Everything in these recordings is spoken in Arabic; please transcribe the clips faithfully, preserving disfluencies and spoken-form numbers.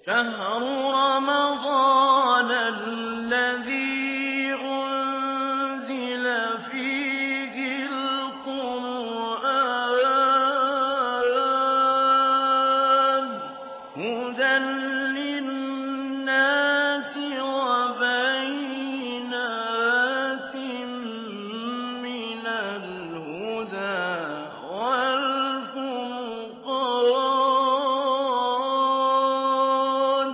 شهر رمضان الذي أنزل فيه القرآن هدى للناس وبينات من الهدى والفرقان.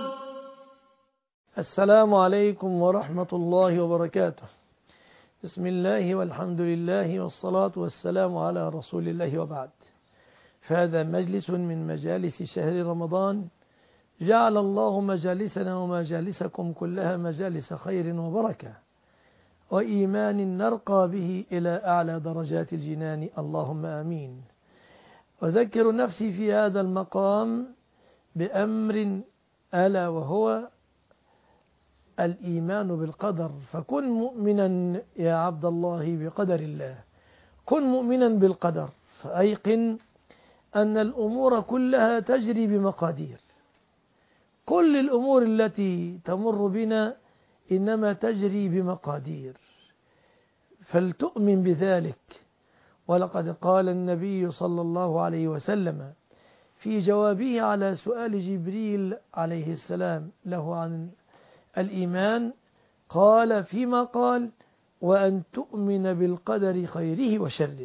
السلام عليكم ورحمة الله وبركاته. بسم الله والحمد لله والصلاة والسلام على رسول الله وبعد. فهذا مجلس من مجالس شهر رمضان، جعل الله مجالسنا ومجالسكم كلها مجالس خير وبركة وإيمان نرقى به إلى أعلى درجات الجنان، اللهم آمين. أذكر نفسي في هذا المقام بأمر ألا وهو الإيمان بالقدر. فكن مؤمنا يا عبد الله بقدر الله، كن مؤمنا بالقدر، فأيقن أن الأمور كلها تجري بمقادير. كل الأمور التي تمر بنا إنما تجري بمقادير، فلتؤمن بذلك. ولقد قال النبي صلى الله عليه وسلم في جوابه على سؤال جبريل عليه السلام له عن الإيمان، قال فيما قال: وأن تؤمن بالقدر خيره وشره.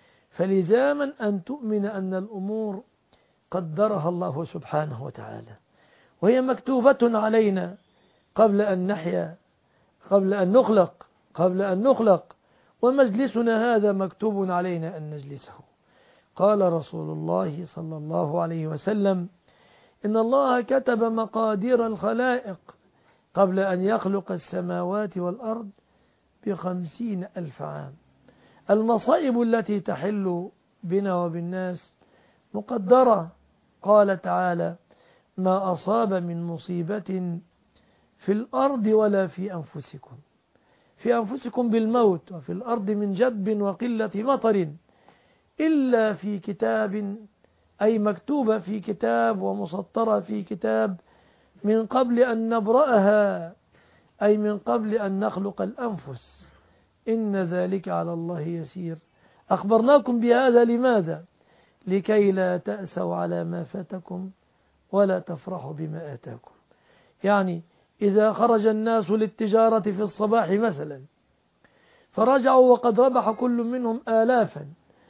فلزاما أن تؤمن أن الأمور قدرها الله سبحانه وتعالى، وهي مكتوبة علينا قبل أن نحيا، قبل أن نخلق قبل أن نخلق ومجلسنا هذا مكتوب علينا أن نجلسه. قال رسول الله صلى الله عليه وسلم: إن الله كتب مقادير الخلائق قبل أن يخلق السماوات والأرض بخمسين ألف عام. المصائب التي تحل بنا وبالناس مقدرة. قال تعالى: ما أصاب من مصيبة في الأرض ولا في أنفسكم، في أنفسكم بالموت، وفي الأرض من جدب وقلة مطر، إلا في كتاب، أي مكتوبة في كتاب ومسطرة في كتاب من قبل أن نبرأها، أي من قبل أن نخلق الأنفس. إن ذلك على الله يسير. أخبرناكم بهذا لماذا؟ لكي لا تأسوا على ما فاتكم ولا تفرحوا بما آتاكم. يعني إذا خرج الناس للتجارة في الصباح مثلا فرجعوا وقد ربح كل منهم آلافا،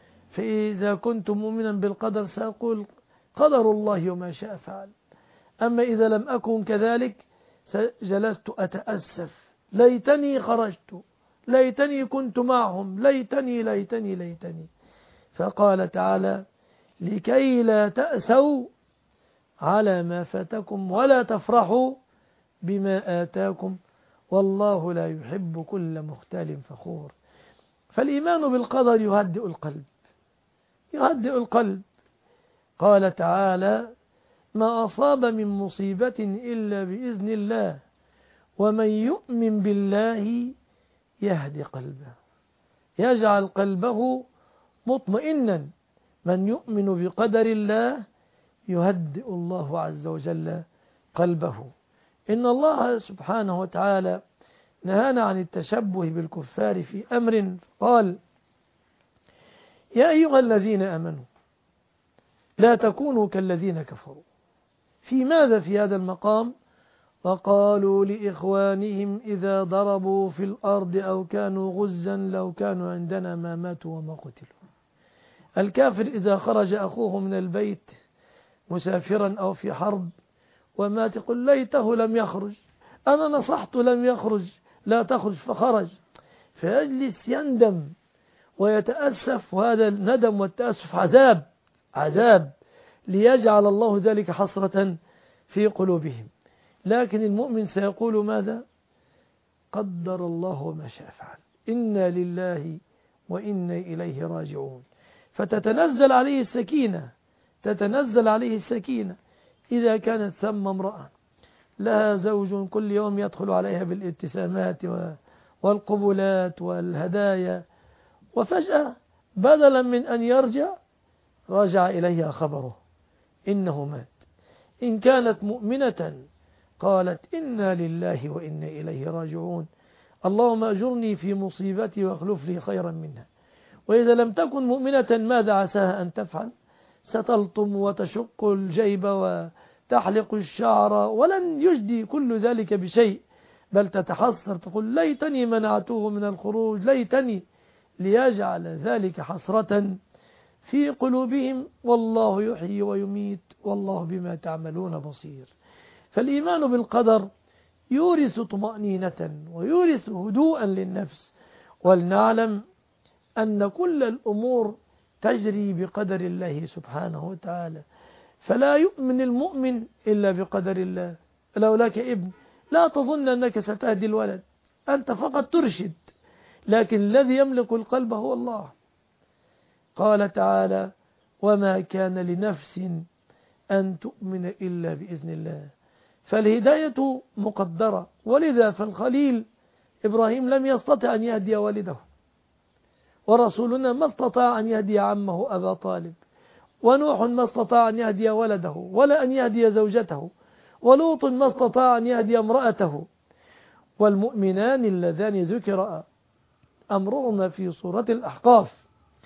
فإذا كنت مؤمنا بالقدر سأقول قدر الله وما شاء فعل. أما إذا لم أكن كذلك جلست أتأسف، ليتني خرجت، ليتني كنت معهم، ليتني ليتني ليتني. فقال تعالى: لكي لا تأسوا على ما فاتكم ولا تفرحوا بما آتاكم والله لا يحب كل مختال فخور. فالإيمان بالقدر يهدئ القلب، يهدئ القلب. قال تعالى: ما أصاب من مصيبة إلا بإذن الله ومن يؤمن بالله يهدي قلبه، يجعل قلبه مطمئنا. من يؤمن بقدر الله يهدئ الله عز وجل قلبه. إن الله سبحانه وتعالى نهانا عن التشبه بالكفار في أمر، قال: يا أيها الذين آمنوا لا تكونوا كالذين كفروا. في ماذا في هذا المقام؟ وقالوا لإخوانهم إذا ضربوا في الأرض أو كانوا غزا لو كانوا عندنا ما ماتوا وما قتلوا. الكافر إذا خرج أخوه من البيت مسافرا أو في حرب ومات يقول ليته لم يخرج، أنا نصحت لم يخرج، لا تخرج فخرج، فيجلس يندم ويتأسف. وهذا الندم والتأسف عذاب عذاب ليجعل الله ذلك حسرة في قلوبهم. لكن المؤمن سيقول ماذا؟ قدر الله وما شاء فعل، إنا لله وإنا إليه راجعون. فتتنزل عليه السكينة، تتنزل عليه السكينة إذا كانت ثم امرأة لها زوج كل يوم يدخل عليها بالابتسامات والقبلات والهدايا، وفجأة بدلا من أن يرجع رجع إليها خبره إنه مات. إن كانت مؤمنة قالت إنا لله وإنا إليه راجعون اللهم أجرني في مصيبتي واخلف لي خيرا منها. وإذا لم تكن مؤمنة ماذا عساها أن تفعل؟ ستلطم وتشق الجيب وتحلق الشعر ولن يجدي كل ذلك بشيء، بل تتحسر تقول ليتني منعته من الخروج، ليتني، ليجعل ذلك حسرة في قلوبهم. والله يحيي ويميت والله بما تعملون بصير. فالإيمان بالقدر يورث طمأنينة ويورث هدوءا للنفس. ولنعلم أن كل الأمور تجري بقدر الله سبحانه وتعالى، فلا يؤمن المؤمن إلا بقدر الله. لو لك ابن لا تظن أنك ستهدي الولد، أنت فقط ترشد، لكن الذي يملك القلب هو الله. قال تعالى وما كان لنفس أن تؤمن إلا بإذن الله. فالهداية مقدرة، ولذا فالخليل إبراهيم لم يستطع أن يهدي والده، ورسولنا ما استطاع أن يهدي عمه أبا طالب، ونوح ما استطاع أن يهدي ولده ولا أن يهدي زوجته، ولوط ما استطاع أن يهدي امرأته. والمؤمنان اللذان ذكر أمرهما في سورة الأحقاف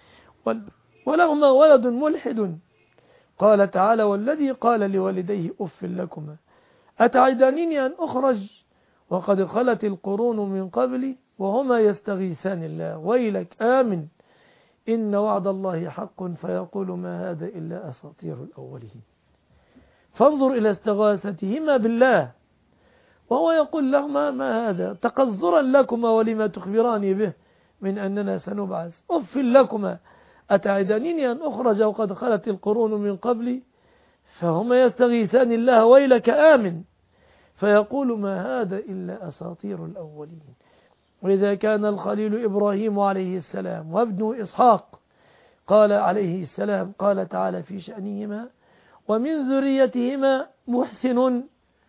ولهما ولد ملحد. قال تعالى والذي قال لوالديه أف لكما أتعدانني أن أخرج وقد خلت القرون من قبلي وهما يستغيثان الله ويلك آمن إن وعد الله حق فيقول ما هذا إلا أساطير الأولين. فانظر إلى استغاثتهما بالله وهو يقول لهما ما هذا تقذرا لكما ولما تخبراني به من أننا سنبعث أف لكما أتعدانني أن أخرج وقد خلت القرون من قبلي فهما يستغيثان الله ويلك آمن فيقول ما هذا إلا أساطير الأولين. وإذا كان الخليل إبراهيم عليه السلام وابنه إسحاق قال عليه السلام قال تعالى في شأنهما ومن ذريتهما محسن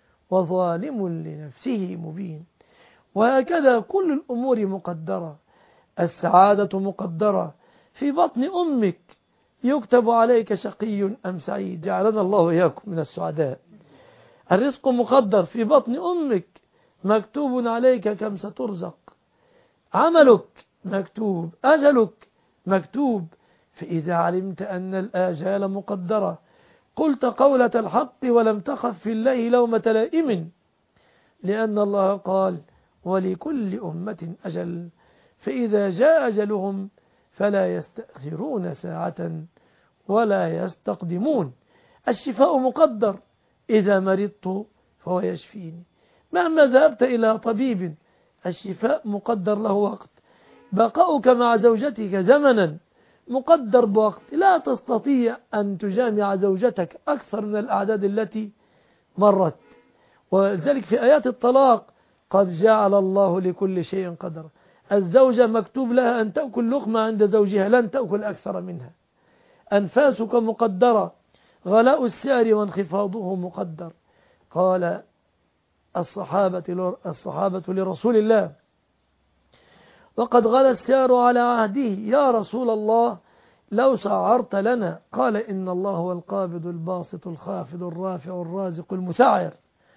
وظالم لنفسه مبين. وهكذا كل الأمور مقدرة. السعادة مقدرة في بطن أمك يكتب عليك شقي أم سعيد، جعلنا الله وإياكم من السعداء. الرزق مقدر في بطن أمك مكتوب عليك كم سترزق، عملك مكتوب، أجلك مكتوب. فإذا علمت أن الآجال مقدرة قلت قولة الحق ولم تخف في الله لومة لائم، لأن الله قال ولكل أمة أجل فإذا جاء أجلهم فلا يستأخرون ساعة ولا يستقدمون. الشفاء مقدر، إذا مرضت فهو يشفيني. مهما ذهبت إلى طبيب الشفاء مقدر له وقت. بقاؤك مع زوجتك زمنا مقدر بوقت، لا تستطيع أن تجامع زوجتك أكثر من الأعداد التي مرت. ولذلك في آيات الطلاق قد جعل الله لكل شيء قدر. الزوجة مكتوب لها أن تأكل لقمة عند زوجها، لن تأكل أكثر منها. أنفاسك مقدرة، غلاء السعر وانخفاضه مقدر. قال الصحابة الصحابة لرسول الله وقد غلا السعر على عهده يا رسول الله لو سعرت لنا. قال إن الله هو القابض الباسط الخافض الرافع الرازق المسعر،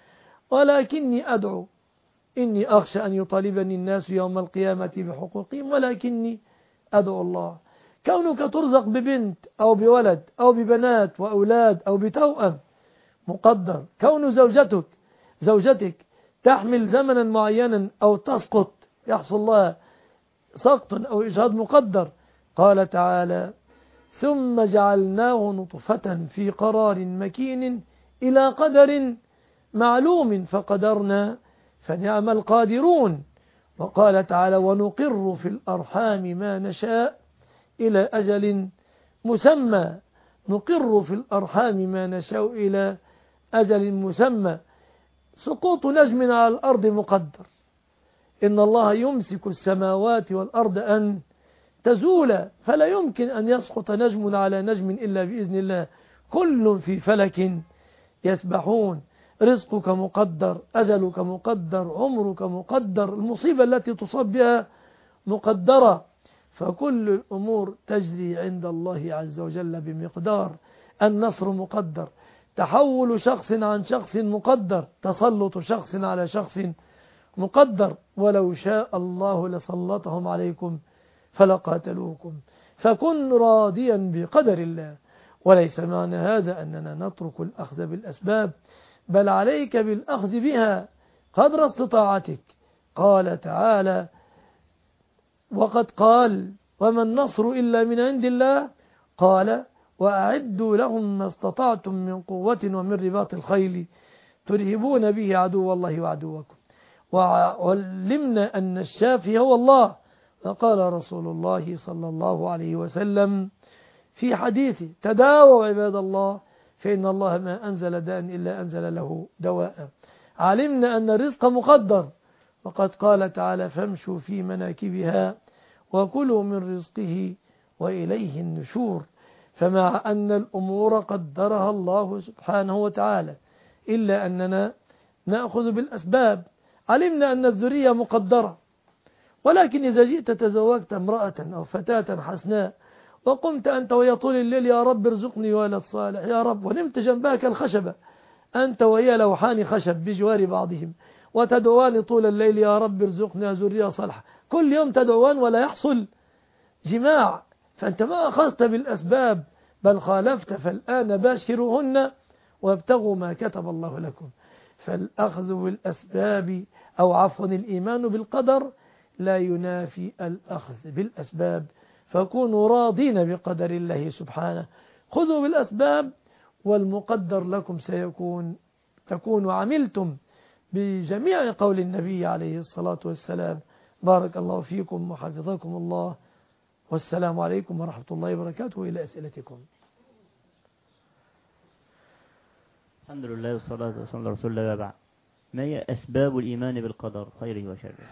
ولكني أدعو إني أخشى أن يطالبني الناس يوم القيامة بحقوقهم، ولكني أدعو الله. كونك ترزق ببنت أو بولد أو ببنات وأولاد أو بتوأم مقدر. كون زوجتك زوجتك تحمل زمنا معينا أو تسقط يحصل لها سقط أو إجهاض مقدر. قال تعالى ثم جعلناه نطفة في قرار مكين إلى قدر معلوم فقدرنا فنعم القادرون. وقال تعالى ونقر في الأرحام ما نشاء إلى أجل مسمى. نقر في الأرحام ما نشاء إلى أجل مسمى. سقوط نجم على الأرض مقدر. إن الله يمسك السماوات والأرض أن تزولا، فلا يمكن أن يسقط نجم على نجم إلا بإذن الله. كل في فلك يسبحون. رزقك مقدر، أجلك مقدر، عمرك مقدر، المصيبة التي تصاب بها مقدرة. فكل الأمور تجري عند الله عز وجل بمقدار. النصر مقدر، تحول شخص عن شخص مقدر، تسلط شخص على شخص مقدر، ولو شاء الله لسلطهم عليكم فلقاتلوكم، فكن راضيا بقدر الله. وليس معنى هذا أننا نترك الأخذ بالأسباب، بل عليك بالأخذ بها قدر استطاعتك. قال تعالى: وقد قال: وما النصر إلا من عند الله. قال: وأعدوا لهم ما استطعتم من قوة ومن رباط الخيل ترهبون به عدو الله وعدوكم، وعلمنا أن الشافي هو الله. فقال رسول الله صلى الله عليه وسلم في حديثه: تداووا عباد الله فإن الله ما أنزل داء إلا أنزل له دواء. علمنا أن الرزق مقدر، وقد قال تعالى: فامشوا في مناكبها وكلوا من رزقه وإليه النشور. فمع أن الأمور قدرها الله سبحانه وتعالى، إلا أننا نأخذ بالأسباب. علمنا أن الذرية مقدرة، ولكن إذا جئت تزوجت امرأة أو فتاة حسناء وقمت أنت وهي طول الليل: يا رب ارزقني ولد صالح يا رب، ونمت جنبها كالخشبة، أنت وهي لوحان خشب بجوار بعضهم، وتدعوان طول الليل: يا رب ارزقنا ذرية صالحة، كل يوم تدعوان ولا يحصل جماع، فأنت ما أخذت بالأسباب بل خالفت. فالآن باشروهن وابتغوا ما كتب الله لكم. فالأخذ بالأسباب أو عفوا الإيمان بالقدر لا ينافي الأخذ بالأسباب، فكونوا راضين بقدر الله سبحانه. خذوا بالأسباب والمقدر لكم سيكون، تكونوا عملتم بجميع قول النبي عليه الصلاة والسلام. بارك الله فيكم وحفظكم الله، والسلام عليكم ورحمة الله وبركاته. إلى أسئلتكم. الحمد لله والصلاة والسلام على رسول الله وبعد. ما هي أسباب الإيمان بالقدر خيره وشره؟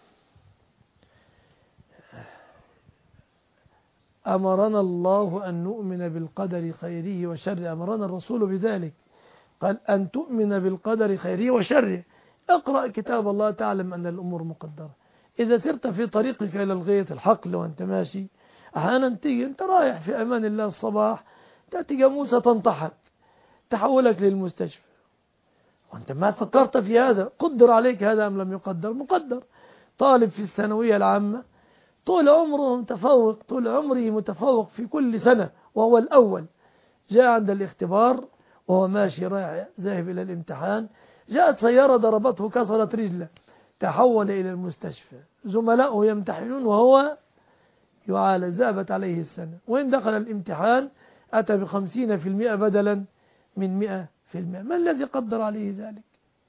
أمرنا الله أن نؤمن بالقدر خيره وشره، أمرنا الرسول بذلك، قال: أن تؤمن بالقدر خيره وشره. اقرأ كتاب الله تعلم أن الأمور مقدرة. إذا سرت في طريقك إلى الغيط الحقل وأنت ماشي، أحيانا تيجي أنت رايح في أمان الله الصباح، تأتي جاموسة تنطحك تحولك للمستشفى، وأنت ما فكرت في هذا. قدر عليك هذا أم لم يقدر؟ مقدر. طالب في الثانوية العامة طول عمره متفوق، طول عمره متفوق في كل سنة وهو الأول، جاء عند الاختبار وهو ماشي رايح ذاهب إلى الامتحان، جاءت سيارة ضربته كسرت رجله، تحول إلى المستشفى، زملائه يمتحنون وهو يعالج، ذهبت عليه السنة، وإن دخل الامتحان أتى بخمسين في المئة بدلا من مئة في المئة. ما الذي قدر عليه ذلك؟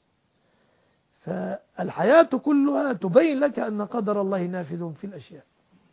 فالحياة كلها تبين لك أن قدر الله نافذ في الأشياء.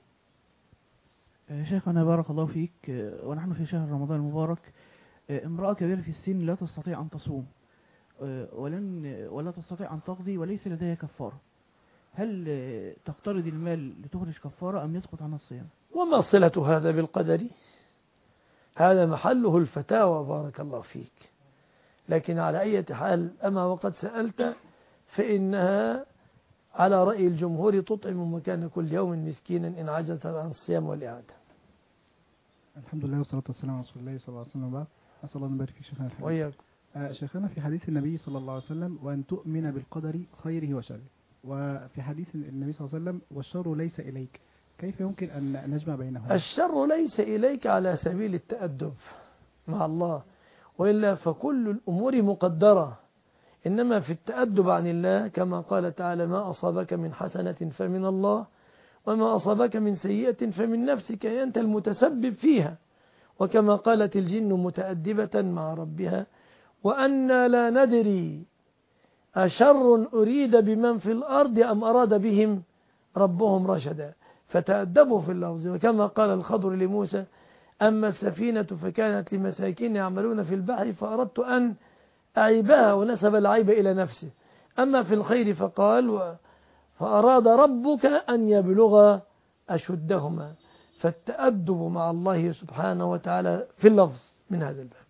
شيخنا بارك الله فيك، ونحن في شهر رمضان المبارك، امرأة كبيرة في السن لا تستطيع أن تصوم ولن ولا تستطيع أن تقضي وليس لديها كفارة، هل تقترض المال لتخرج كفارة أم يسقط عنها الصيام؟ وما صلة هذا بالقدر؟ هذا محله الفتاوى بارك الله فيك. لكن على أي حال، أما وقد سألت، فإنها على رأي الجمهور تطعم مكان كل يوم مسكينا إن عجزت عن الصيام والإعادة. الحمد لله والصلاة والسلام على رسول الله صلى الله عليه وسلم. بعد أسأل الله أن يبارك في شيخنا الحبيب. وإياكم. آه شيخنا، في حديث النبي صلى الله عليه وسلم: وأن تؤمن بالقدر خيره وشره، وفي حديث النبي صلى الله عليه وسلم: والشر ليس إليك، كيف يمكن أن نجمع بينهما؟ الشر ليس إليك على سبيل التأدب مع الله، وإلا فكل الأمور مقدرة، إنما في التأدب عن الله كما قال تعالى: ما أصابك من حسنة فمن الله وما أصابك من سيئة فمن نفسك أنت المتسبب فيها. وكما قالت الجن متأدبة مع ربها: وأنا لا ندري أشر أريد بمن في الأرض أم أراد بهم ربهم رشدا. فتأدبوا في اللفظ. وكما قال الخضر لموسى: أما السفينة فكانت لمساكين يعملون في البحر فأردت أن أعيبها، ونسب العيب إلى نفسه. أما في الخير فقال: فأراد ربك أن يبلغ أشدهما. فالتأدب مع الله سبحانه وتعالى في اللفظ من هذا الباب.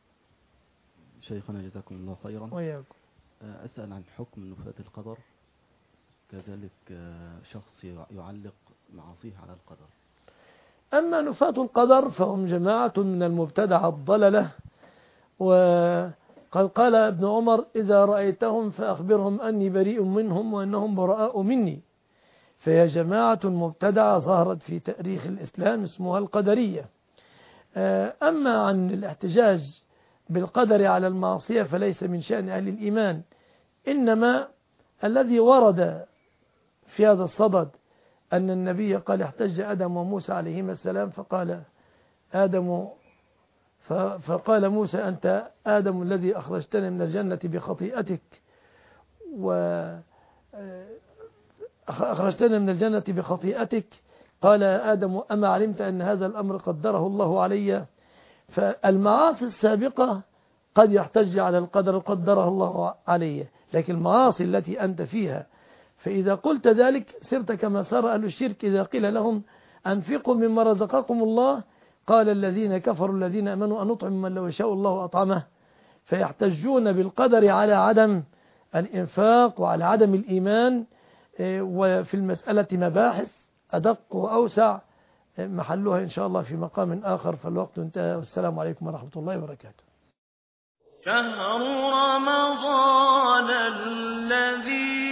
شيخنا جزاكم الله خيرا. وياكم. أسأل عن حكم نفاة القدر، كذلك شخص يعلق معاصيه على القدر. أما نفاة القدر فهم جماعة من المبتدع الضللة وقد قال ابن عمر إذا رأيتهم فأخبرهم أني بريء منهم وأنهم براء مني. فهي جماعة مبتدعة ظهرت في تاريخ الإسلام اسمها القدرية. أما عن الاحتجاج بالقدر على المعصية فليس من شأن أهل الإيمان، إنما الذي ورد في هذا الصدد أن النبي قال احتج آدم وموسى عليهما السلام فقال آدم فقال موسى أنت آدم الذي أخرجتني من الجنة بخطيئتك وأخرجتني من الجنة بخطيئتك قال يا آدم أما علمت أن هذا الأمر قدره الله علي. فالمعاصي السابقة قد يحتج على القدر قدره الله عليه، لكن المعاصي التي أنت فيها فإذا قلت ذلك صرت كما صار أهل الشرك إذا قيل لهم أنفقوا مما رزقكم الله قال الذين كفروا الذين أمنوا أن نطعم من لو يشاء الله أطعمه. فيحتجون بالقدر على عدم الإنفاق وعلى عدم الإيمان. وفي المسألة مباحث أدق وأوسع محلها إن شاء الله في مقام آخر، فالوقت انتهى، والسلام عليكم ورحمة الله وبركاته. شهر رمضان الذي